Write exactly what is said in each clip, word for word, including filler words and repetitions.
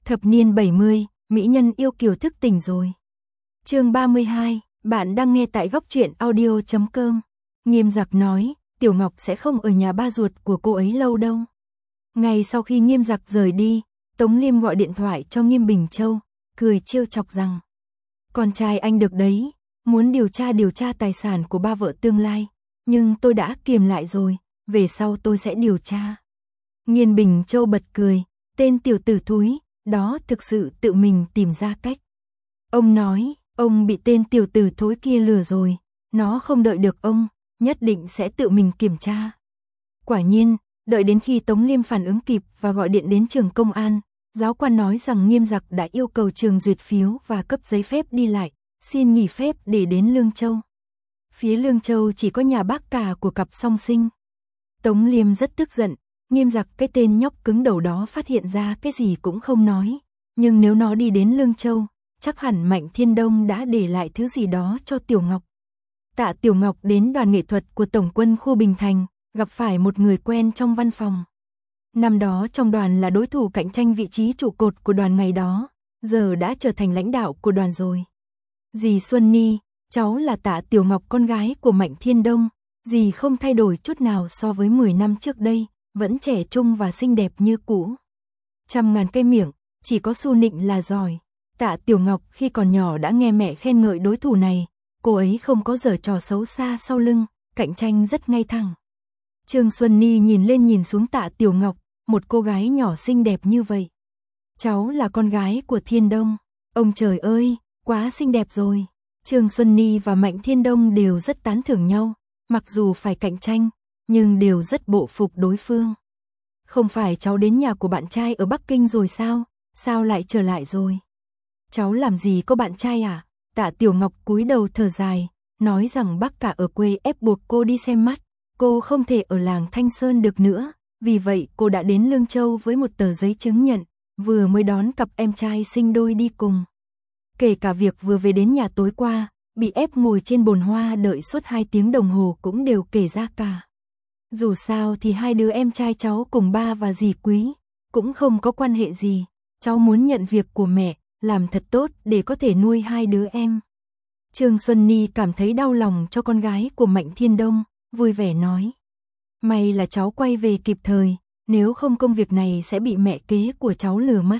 Thập niên bảy mươi, mỹ nhân yêu kiều thức tỉnh rồi. Chương ba mươi hai, bạn đang nghe tại góc truyện audio chấm com. Nghiêm Giặc nói, Tiểu Ngọc sẽ không ở nhà ba ruột của cô ấy lâu đâu. Ngay sau khi Nghiêm Giặc rời đi, Tống Liêm gọi điện thoại cho Nghiêm Bình Châu, cười trêu chọc rằng: con trai anh được đấy, muốn điều tra điều tra tài sản của ba vợ tương lai, nhưng tôi đã kiềm lại rồi, về sau tôi sẽ điều tra. Nghiêm Bình Châu bật cười, tên tiểu tử thúi, đó thực sự tự mình tìm ra cách. Ông nói, ông bị tên tiểu tử thối kia lừa rồi, nó không đợi được ông, nhất định sẽ tự mình kiểm tra. Quả nhiên, đợi đến khi Tống Liêm phản ứng kịp và gọi điện đến trường công an, giáo quan nói rằng Nghiêm Giặc đã yêu cầu trường duyệt phiếu và cấp giấy phép đi lại, xin nghỉ phép để đến Lương Châu. Phía Lương Châu chỉ có nhà bác cả của cặp song sinh. Tống Liêm rất tức giận, Nghiêm Giặc cái tên nhóc cứng đầu đó phát hiện ra cái gì cũng không nói, nhưng nếu nó đi đến Lương Châu, chắc hẳn Mạnh Thiên Đông đã để lại thứ gì đó cho Tiểu Ngọc. Tạ Tiểu Ngọc đến đoàn nghệ thuật của Tổng quân khu Bình Thành, gặp phải một người quen trong văn phòng. Năm đó trong đoàn là đối thủ cạnh tranh vị trí trụ cột của đoàn ngày đó, giờ đã trở thành lãnh đạo của đoàn rồi. Dì Xuân Ni, cháu là Tạ Tiểu Ngọc con gái của Mạnh Thiên Đông, dì không thay đổi chút nào so với mười năm trước đây, vẫn trẻ trung và xinh đẹp như cũ. Trăm ngàn cái miệng, chỉ có Su Nịnh là giỏi. Tạ Tiểu Ngọc khi còn nhỏ đã nghe mẹ khen ngợi đối thủ này, cô ấy không có giở trò xấu xa sau lưng, cạnh tranh rất ngay thẳng. Trương Xuân Ni nhìn lên nhìn xuống Tạ Tiểu Ngọc, một cô gái nhỏ xinh đẹp như vậy. Cháu là con gái của Thiên Đông. Ông trời ơi, quá xinh đẹp rồi. Trương Xuân Ni và Mạnh Thiên Đông đều rất tán thưởng nhau, mặc dù phải cạnh tranh, nhưng đều rất bội phục đối phương. Không phải cháu đến nhà của bạn trai ở Bắc Kinh rồi sao? Sao lại trở lại rồi? Cháu làm gì có bạn trai à? Tạ Tiểu Ngọc cúi đầu thở dài, nói rằng bác cả ở quê ép buộc cô đi xem mắt, cô không thể ở làng Thanh Sơn được nữa, vì vậy cô đã đến Lương Châu với một tờ giấy chứng nhận, vừa mới đón cặp em trai sinh đôi đi cùng. Kể cả việc vừa về đến nhà tối qua, bị ép ngồi trên bồn hoa đợi suốt hai tiếng đồng hồ cũng đều kể ra cả. Dù sao thì hai đứa em trai cháu cùng ba và dì Quý, cũng không có quan hệ gì, cháu muốn nhận việc của mẹ, làm thật tốt để có thể nuôi hai đứa em. Trương Xuân Ni cảm thấy đau lòng cho con gái của Mạnh Thiên Đông, vui vẻ nói. May là cháu quay về kịp thời, nếu không công việc này sẽ bị mẹ kế của cháu lừa mất.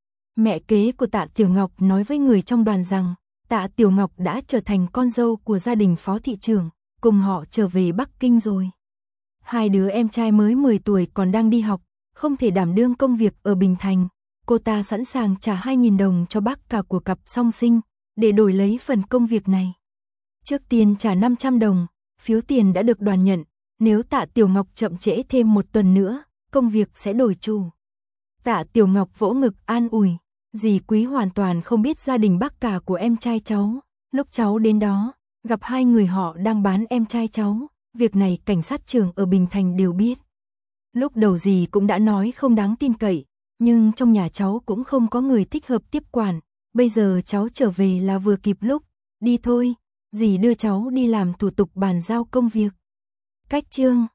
Mẹ kế của Tạ Tiểu Ngọc nói với người trong đoàn rằng, Tạ Tiểu Ngọc đã trở thành con dâu của gia đình phó thị trưởng, cùng họ trở về Bắc Kinh rồi. Hai đứa em trai mới mười tuổi còn đang đi học, không thể đảm đương công việc ở Bình Thành. Cô ta sẵn sàng trả hai nghìn đồng cho bác cả của cặp song sinh, để đổi lấy phần công việc này. Trước tiên trả năm trăm đồng, phiếu tiền đã được đoàn nhận, nếu Tạ Tiểu Ngọc chậm trễ thêm một tuần nữa, công việc sẽ đổi chủ. Tạ Tiểu Ngọc vỗ ngực an ủi, dì Quý hoàn toàn không biết gia đình bác cả của em trai cháu, lúc cháu đến đó, gặp hai người họ đang bán em trai cháu, việc này cảnh sát trưởng ở Bình Thành đều biết. Lúc đầu dì cũng đã nói không đáng tin cậy, nhưng trong nhà cháu cũng không có người thích hợp tiếp quản, bây giờ cháu trở về là vừa kịp lúc, đi thôi, dì đưa cháu đi làm thủ tục bàn giao công việc. Cách chương